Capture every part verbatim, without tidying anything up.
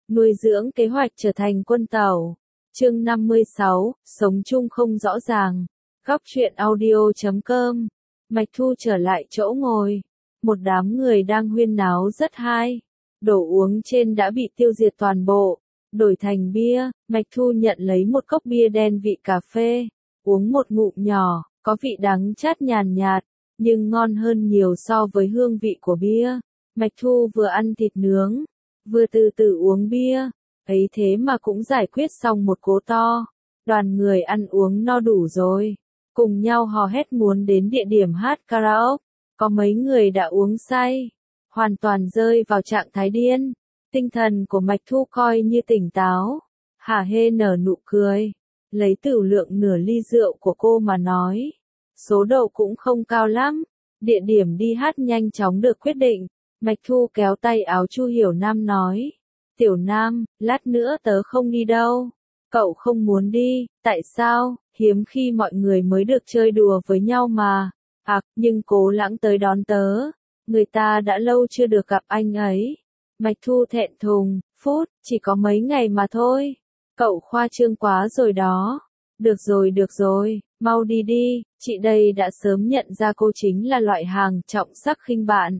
nuôi dưỡng kế hoạch trở thành quân tàu. Chương năm mươi sáu, sống chung không rõ ràng. Góc truyện audio chấm com. Mạch Thu trở lại chỗ ngồi. Một đám người đang huyên náo rất hay. Đồ uống trên đã bị tiêu diệt toàn bộ. Đổi thành bia, Mạch Thu nhận lấy một cốc bia đen vị cà phê. Uống một ngụm nhỏ, có vị đắng chát nhàn nhạt, nhưng ngon hơn nhiều so với hương vị của bia. Mạch Thu vừa ăn thịt nướng, vừa từ từ uống bia. Ấy thế mà cũng giải quyết xong một cỗ to. Đoàn người ăn uống no đủ rồi. Cùng nhau hò hét muốn đến địa điểm hát karaoke. Có mấy người đã uống say. Hoàn toàn rơi vào trạng thái điên. Tinh thần của Mạch Thu coi như tỉnh táo. Hả hê nở nụ cười. Lấy tửu lượng nửa ly rượu của cô mà nói. Số độ cũng không cao lắm. Địa điểm đi hát nhanh chóng được quyết định. Mạch Thu kéo tay áo Chu Hiểu Nam nói. Tiểu Nam, lát nữa tớ không đi đâu. Cậu không muốn đi, tại sao? Hiếm khi mọi người mới được chơi đùa với nhau mà. À, nhưng Cố Lãng tới đón tớ. Người ta đã lâu chưa được gặp anh ấy. Mạch Thu thẹn thùng, phút, chỉ có mấy ngày mà thôi. Cậu khoa trương quá rồi đó. Được rồi được rồi, mau đi đi, chị đây đã sớm nhận ra cô chính là loại hàng trọng sắc khinh bạn.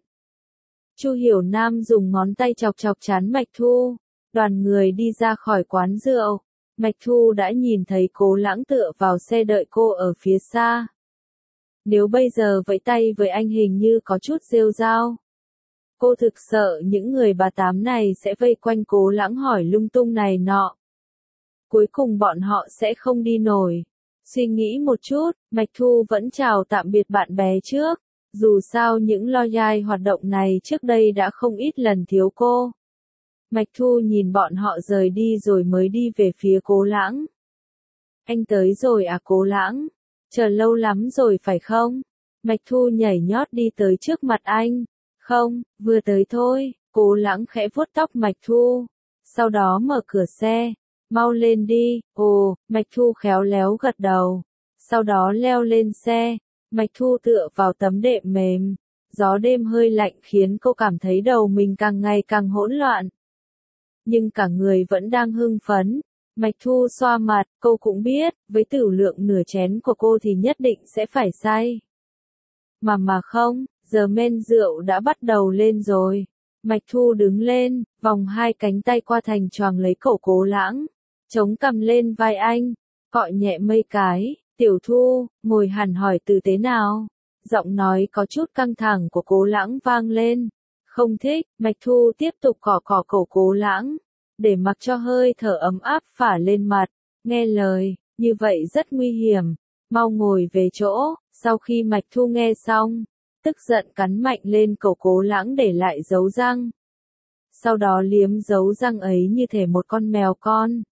Chu Hiểu Nam dùng ngón tay chọc chọc trán Mạch Thu. Đoàn người đi ra khỏi quán rượu. Mạch Thu đã nhìn thấy Cố Lãng tựa vào xe đợi cô ở phía xa. Nếu bây giờ vẫy tay với anh hình như có chút rêu rao. Cô thực sợ những người bà tám này sẽ vây quanh Cố Lãng hỏi lung tung này nọ. Cuối cùng bọn họ sẽ không đi nổi. Suy nghĩ một chút, Mạch Thu vẫn chào tạm biệt bạn bè trước. Dù sao những lo dai hoạt động này trước đây đã không ít lần thiếu cô. Mạch Thu nhìn bọn họ rời đi rồi mới đi về phía Cố Lãng. Anh tới rồi à Cố Lãng? Chờ lâu lắm rồi phải không? Mạch Thu nhảy nhót đi tới trước mặt anh. Không, vừa tới thôi. Cố Lãng khẽ vuốt tóc Mạch Thu. Sau đó mở cửa xe. Mau lên đi. Ồ, Mạch Thu khéo léo gật đầu. Sau đó leo lên xe. Mạch Thu tựa vào tấm đệm mềm. Gió đêm hơi lạnh khiến cô cảm thấy đầu mình càng ngày càng hỗn loạn. Nhưng cả người vẫn đang hưng phấn. Mạch Thu xoa mặt, cô cũng biết, với tửu lượng nửa chén của cô thì nhất định sẽ phải say. Mà mà không, giờ men rượu đã bắt đầu lên rồi. Mạch Thu đứng lên, vòng hai cánh tay qua thành choàng lấy cổ Cố Lãng. Chống cằm lên vai anh, cọ nhẹ mấy cái. Tiểu Thu, ngồi hẳn hỏi tử tế nào. Giọng nói có chút căng thẳng của Cố Lãng vang lên. Không thích, Mạch Thu tiếp tục cọ cọ cổ Cố Lãng. Để mặc cho hơi thở ấm áp phả lên mặt. Nghe lời, như vậy rất nguy hiểm. Mau ngồi về chỗ. Sau khi Mạch Thu nghe xong, tức giận cắn mạnh lên cổ Cố Lãng để lại dấu răng. Sau đó liếm dấu răng ấy như thể một con mèo con.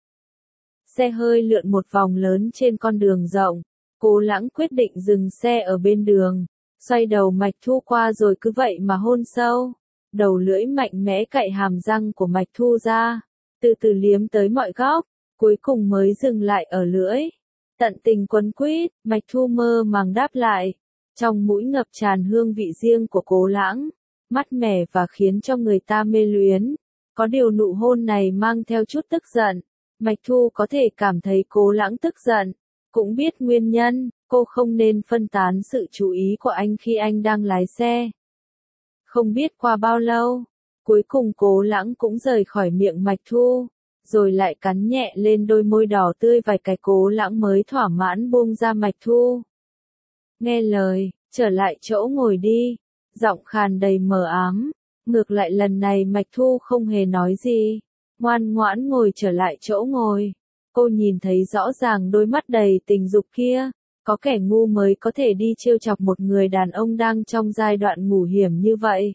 Xe hơi lượn một vòng lớn trên con đường rộng. Cố Lãng quyết định dừng xe ở bên đường. Xoay đầu Mạch Thu qua rồi cứ vậy mà hôn sâu. Đầu lưỡi mạnh mẽ cạy hàm răng của Mạch Thu ra. Từ từ liếm tới mọi góc. Cuối cùng mới dừng lại ở lưỡi. Tận tình quấn quýt, Mạch Thu mơ màng đáp lại. Trong mũi ngập tràn hương vị riêng của Cố Lãng. Mát mẻ và khiến cho người ta mê luyến. Có điều nụ hôn này mang theo chút tức giận. Mạch Thu có thể cảm thấy Cố Lãng tức giận. Cũng biết nguyên nhân, cô không nên phân tán sự chú ý của anh khi anh đang lái xe. Không biết qua bao lâu, cuối cùng Cố Lãng cũng rời khỏi miệng Mạch Thu, rồi lại cắn nhẹ lên đôi môi đỏ tươi vài cái. Cố Lãng mới thỏa mãn buông ra Mạch Thu. Nghe lời, trở lại chỗ ngồi đi, giọng khàn đầy mờ ám. Ngược lại lần này Mạch Thu không hề nói gì, ngoan ngoãn ngồi trở lại chỗ ngồi. Cô nhìn thấy rõ ràng đôi mắt đầy tình dục kia. Có kẻ ngu mới có thể đi trêu chọc một người đàn ông đang trong giai đoạn ngủ hiểm như vậy.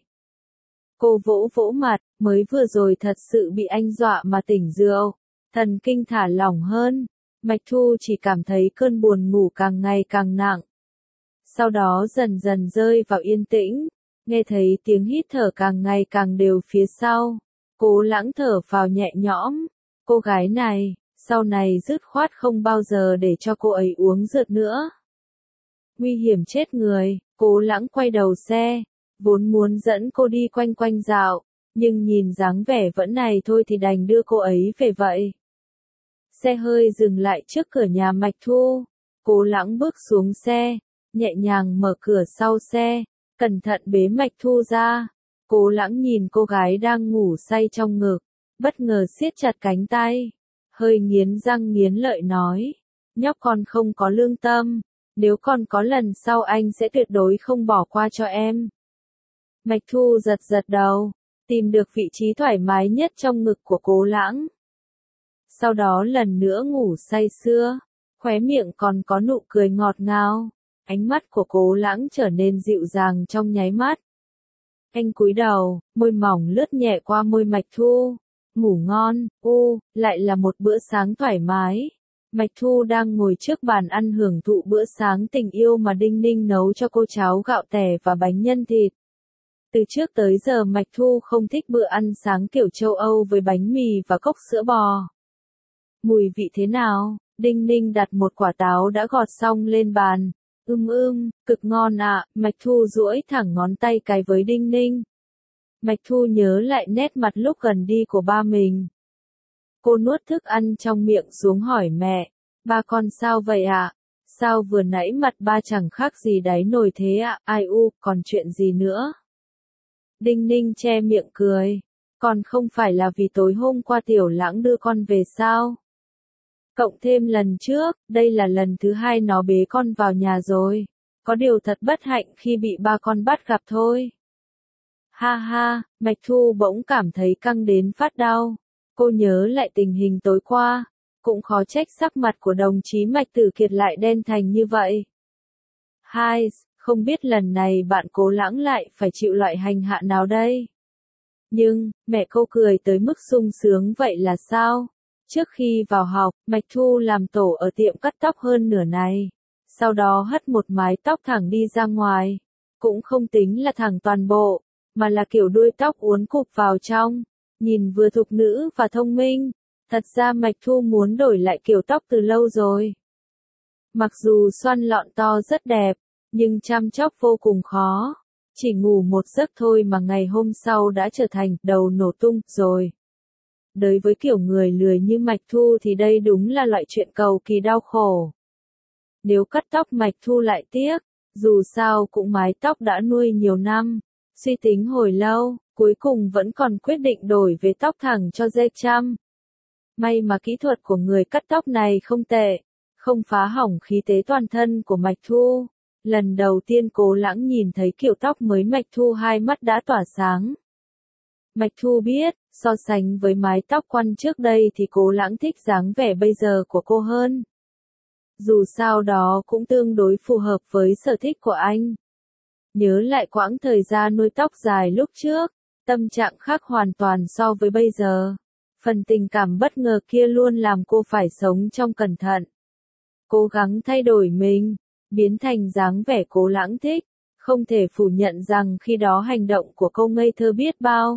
Cô vỗ vỗ mặt, mới vừa rồi thật sự bị anh dọa mà tỉnh rượu. Thần kinh thả lỏng hơn. Mạch Thu chỉ cảm thấy cơn buồn ngủ càng ngày càng nặng. Sau đó dần dần rơi vào yên tĩnh. Nghe thấy tiếng hít thở càng ngày càng đều phía sau. Cố Lãng thở vào nhẹ nhõm. Cô gái này, sau này dứt khoát không bao giờ để cho cô ấy uống rượu nữa. Nguy hiểm chết người. Cố Lãng quay đầu xe, vốn muốn dẫn cô đi quanh quanh dạo, Nhưng nhìn dáng vẻ vẫn này thôi thì đành đưa cô ấy về vậy. Xe hơi dừng lại trước cửa nhà Mạch Thu. Cố Lãng bước xuống xe, nhẹ nhàng mở cửa sau xe, cẩn thận bế Mạch Thu ra. Cố Lãng nhìn cô gái đang ngủ say trong ngực, bất ngờ siết chặt cánh tay, hơi nghiến răng nghiến lợi nói, nhóc con không có lương tâm, nếu còn có lần sau anh sẽ tuyệt đối không bỏ qua cho em. Mạch Thu giật giật đầu, tìm được vị trí thoải mái nhất trong ngực của Cố Lãng. Sau đó lần nữa ngủ say sưa, khóe miệng còn có nụ cười ngọt ngào, ánh mắt của Cố Lãng trở nên dịu dàng trong nháy mắt. Anh cúi đầu, môi mỏng lướt nhẹ qua môi Mạch Thu. Ngủ ngon, u, lại là một bữa sáng thoải mái. Mạch Thu đang ngồi trước bàn ăn hưởng thụ bữa sáng tình yêu mà Đinh Ninh nấu cho cô, cháo gạo tẻ và bánh nhân thịt. Từ trước tới giờ Mạch Thu không thích bữa ăn sáng kiểu châu Âu với bánh mì và cốc sữa bò. Mùi vị thế nào? Đinh Ninh đặt một quả táo đã gọt xong lên bàn. Ưm ưm, cực ngon ạ, à. Mạch Thu duỗi thẳng ngón tay cái với Đinh Ninh. Mạch Thu nhớ lại nét mặt lúc gần đi của ba mình. Cô nuốt thức ăn trong miệng xuống hỏi mẹ, ba con sao vậy ạ? À? Sao vừa nãy mặt ba chẳng khác gì đáy nồi thế ạ? À? Ai u, còn chuyện gì nữa? Đinh Ninh che miệng cười, còn không phải là vì tối hôm qua Tiểu Lãng đưa con về sao? Cộng thêm lần trước, đây là lần thứ hai nó bế con vào nhà rồi. Có điều thật bất hạnh khi bị ba con bắt gặp thôi. Ha ha, Mạch Thu bỗng cảm thấy căng đến phát đau. Cô nhớ lại tình hình tối qua, cũng khó trách sắc mặt của đồng chí Mạch Tử Kiệt lại đen thành như vậy. Hai, không biết lần này bạn Cố Lãng lại phải chịu loại hành hạ nào đây? Nhưng, mẹ cô cười tới mức sung sướng vậy là sao? Trước khi vào học, Mạch Thu làm tổ ở tiệm cắt tóc hơn nửa ngày. Sau đó hất một mái tóc thẳng đi ra ngoài. Cũng không tính là thẳng toàn bộ, mà là kiểu đuôi tóc uốn cụp vào trong. Nhìn vừa thục nữ và thông minh. Thật ra Mạch Thu muốn đổi lại kiểu tóc từ lâu rồi. Mặc dù xoăn lọn to rất đẹp, nhưng chăm chóc vô cùng khó. Chỉ ngủ một giấc thôi mà ngày hôm sau đã trở thành đầu nổ tung rồi. Đối với kiểu người lười như Mạch Thu thì đây đúng là loại chuyện cầu kỳ đau khổ. Nếu cắt tóc Mạch Thu lại tiếc, dù sao cũng mái tóc đã nuôi nhiều năm. Suy tính hồi lâu, cuối cùng vẫn còn quyết định đổi về tóc thẳng cho dây chăm. May mà kỹ thuật của người cắt tóc này không tệ, không phá hỏng khí tế toàn thân của Mạch Thu. Lần đầu tiên Cố Lãng nhìn thấy kiểu tóc mới Mạch Thu hai mắt đã tỏa sáng. Mạch Thu biết, so sánh với mái tóc quăn trước đây thì Cố Lãng thích dáng vẻ bây giờ của cô hơn. Dù sao đó cũng tương đối phù hợp với sở thích của anh. Nhớ lại quãng thời gian nuôi tóc dài lúc trước, tâm trạng khác hoàn toàn so với bây giờ. Phần tình cảm bất ngờ kia luôn làm cô phải sống trong cẩn thận. Cố gắng thay đổi mình, biến thành dáng vẻ Cố Lãng thích. Không thể phủ nhận rằng khi đó hành động của cô ngây thơ biết bao.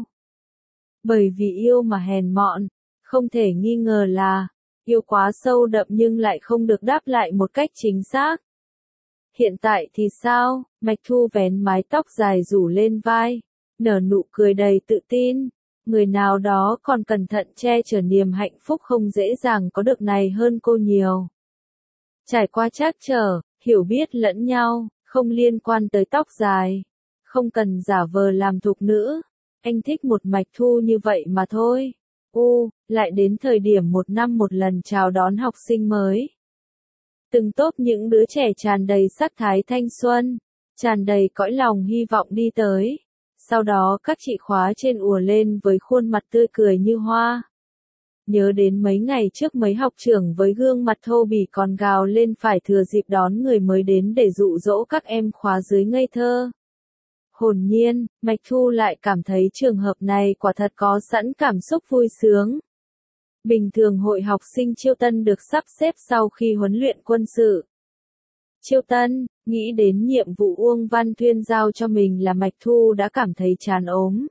Bởi vì yêu mà hèn mọn, không thể nghi ngờ là yêu quá sâu đậm nhưng lại không được đáp lại một cách chính xác. Hiện tại thì sao? Mạch Thu vén mái tóc dài rủ lên vai, nở nụ cười đầy tự tin. Người nào đó còn cẩn thận che chở niềm hạnh phúc không dễ dàng có được này hơn cô nhiều. Trải qua trắc trở, hiểu biết lẫn nhau, không liên quan tới tóc dài. Không cần giả vờ làm thục nữ. Anh thích một Mạch Thu như vậy mà thôi. U, lại đến thời điểm một năm một lần chào đón học sinh mới. Từng tốp những đứa trẻ tràn đầy sắc thái thanh xuân, tràn đầy cõi lòng hy vọng đi tới. Sau đó các chị khóa trên ùa lên với khuôn mặt tươi cười như hoa. Nhớ đến mấy ngày trước mấy học trưởng với gương mặt thô bỉ còn gào lên phải thừa dịp đón người mới đến để dụ dỗ các em khóa dưới ngây thơ. Hồn nhiên, Mạch Thu lại cảm thấy trường hợp này quả thật có sẵn cảm xúc vui sướng. Bình thường hội học sinh Chiêu Tân được sắp xếp sau khi huấn luyện quân sự. Chiêu Tân, nghĩ đến nhiệm vụ Uông Văn Thuyên giao cho mình là Mạch Thu đã cảm thấy chán ốm.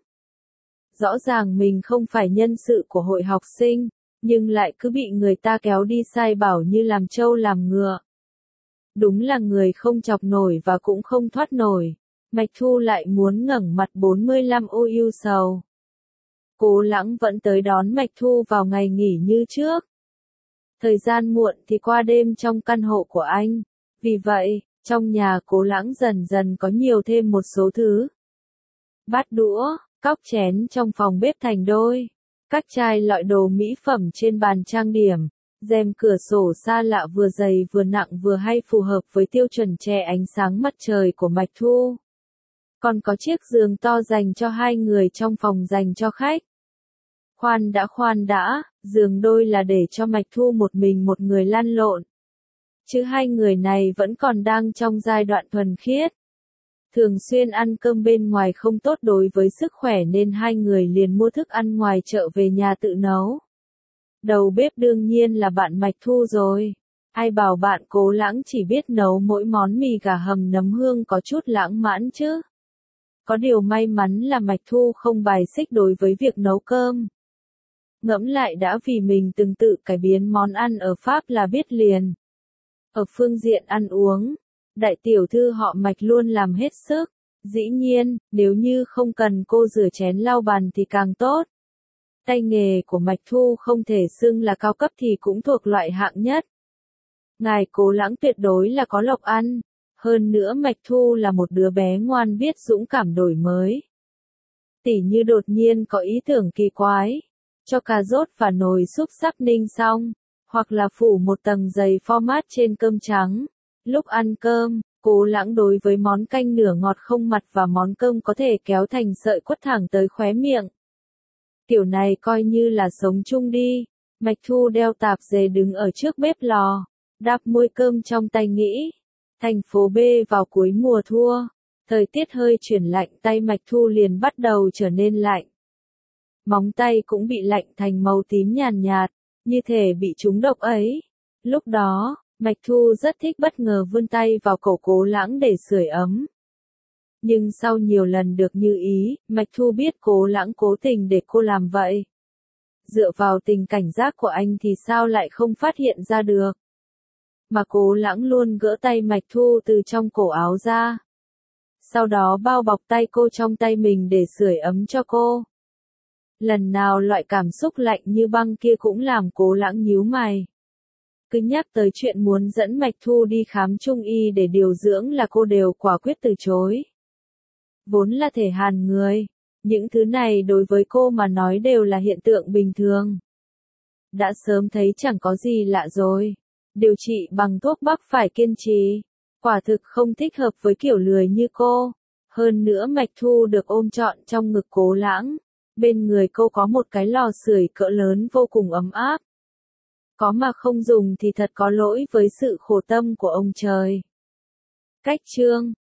Rõ ràng mình không phải nhân sự của hội học sinh, nhưng lại cứ bị người ta kéo đi sai bảo như làm trâu làm ngựa. Đúng là người không chọc nổi và cũng không thoát nổi. Mạch Thu lại muốn ngẩng mặt bốn mươi lăm ô ưu sầu. Cố Lãng vẫn tới đón Mạch Thu vào ngày nghỉ như trước. Thời gian muộn thì qua đêm trong căn hộ của anh. Vì vậy, trong nhà Cố Lãng dần dần có nhiều thêm một số thứ. Bát đũa, cốc chén trong phòng bếp thành đôi. Các chai lọ đồ mỹ phẩm trên bàn trang điểm. Rèm cửa sổ xa lạ vừa dày vừa nặng vừa hay phù hợp với tiêu chuẩn che ánh sáng mặt trời của Mạch Thu. Còn có chiếc giường to dành cho hai người trong phòng dành cho khách. Khoan đã khoan đã, giường đôi là để cho Mạch Thu một mình một người lăn lộn. Chứ hai người này vẫn còn đang trong giai đoạn thuần khiết. Thường xuyên ăn cơm bên ngoài không tốt đối với sức khỏe nên hai người liền mua thức ăn ngoài chợ về nhà tự nấu. Đầu bếp đương nhiên là bạn Mạch Thu rồi. Ai bảo bạn Cố Lãng chỉ biết nấu mỗi món mì gà hầm nấm hương có chút lãng mạn chứ. Có điều may mắn là Mạch Thu không bài xích đối với việc nấu cơm. Ngẫm lại đã vì mình từng tự cải biến món ăn ở Pháp là biết liền. Ở phương diện ăn uống, đại tiểu thư họ Mạch luôn làm hết sức. Dĩ nhiên, nếu như không cần cô rửa chén lau bàn thì càng tốt. Tay nghề của Mạch Thu không thể xưng là cao cấp thì cũng thuộc loại hạng nhất. Ngài Cố Lãng tuyệt đối là có lộc ăn. Hơn nữa Mạch Thu là một đứa bé ngoan biết dũng cảm đổi mới. Tỉ như đột nhiên có ý tưởng kỳ quái. Cho cà rốt và nồi súp sắp ninh xong. Hoặc là phủ một tầng dày format trên cơm trắng. Lúc ăn cơm, Cố Lãng đối với món canh nửa ngọt không mặn và món cơm có thể kéo thành sợi quất thẳng tới khóe miệng. Kiểu này coi như là sống chung đi. Mạch Thu đeo tạp dề đứng ở trước bếp lò. Đáp muôi cơm trong tay nghĩ. Thành phố B vào cuối mùa thua. Thời tiết hơi chuyển lạnh tay Mạch Thu liền bắt đầu trở nên lạnh. Móng tay cũng bị lạnh thành màu tím nhàn nhạt, như thể bị trúng độc ấy. Lúc đó, Mạch Thu rất thích bất ngờ vươn tay vào cổ Cố Lãng để sưởi ấm. Nhưng sau nhiều lần được như ý, Mạch Thu biết Cố Lãng cố tình để cô làm vậy. Dựa vào tình cảnh giác của anh thì sao lại không phát hiện ra được. Mà Cố Lãng luôn gỡ tay Mạch Thu từ trong cổ áo ra. Sau đó bao bọc tay cô trong tay mình để sưởi ấm cho cô. Lần nào loại cảm xúc lạnh như băng kia cũng làm Cố Lãng nhíu mày. Cứ nhắc tới chuyện muốn dẫn Mạch Thu đi khám trung y để điều dưỡng là cô đều quả quyết từ chối. Vốn là thể hàn người, những thứ này đối với cô mà nói đều là hiện tượng bình thường. Đã sớm thấy chẳng có gì lạ rồi. Điều trị bằng thuốc bắc phải kiên trì. Quả thực không thích hợp với kiểu lười như cô. Hơn nữa Mạch Thu được ôm trọn trong ngực Cố Lãng. Bên người cô có một cái lò sưởi cỡ lớn vô cùng ấm áp. Có mà không dùng thì thật có lỗi với sự khổ tâm của ông trời. Cách chương